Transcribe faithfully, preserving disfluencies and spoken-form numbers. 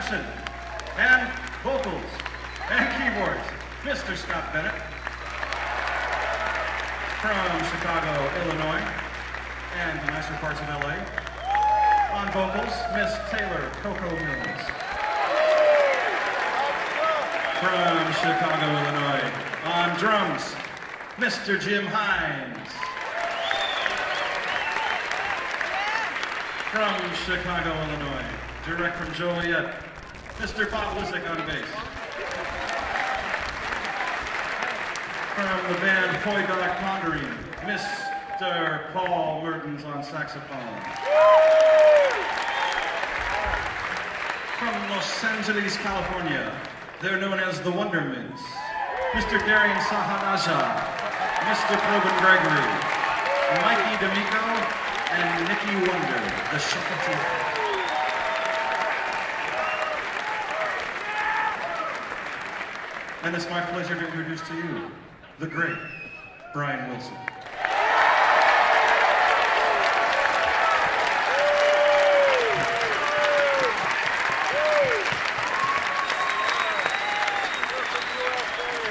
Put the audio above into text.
percussion and vocals and keyboards, Mister Scott Bennett. From Chicago, Illinois, and the nicer parts of L A. On vocals, Miss Taylor Coco Mills. From Chicago, Illinois. On drums, Mister Jim Hines. From Chicago, Illinois. Direct from Joliet, Mister Bob Lissick on bass. From the band Hoy Dog Pondering, Mister Paul Mertens on saxophone. From Los Angeles, California, they're known as the Wonder Mints. Mister Darian Sahanaja, Mister Coben Gregory, Mikey D'Amico, and Nikki Wonder, the Shakati. And it's my pleasure to introduce to you the great Brian Wilson.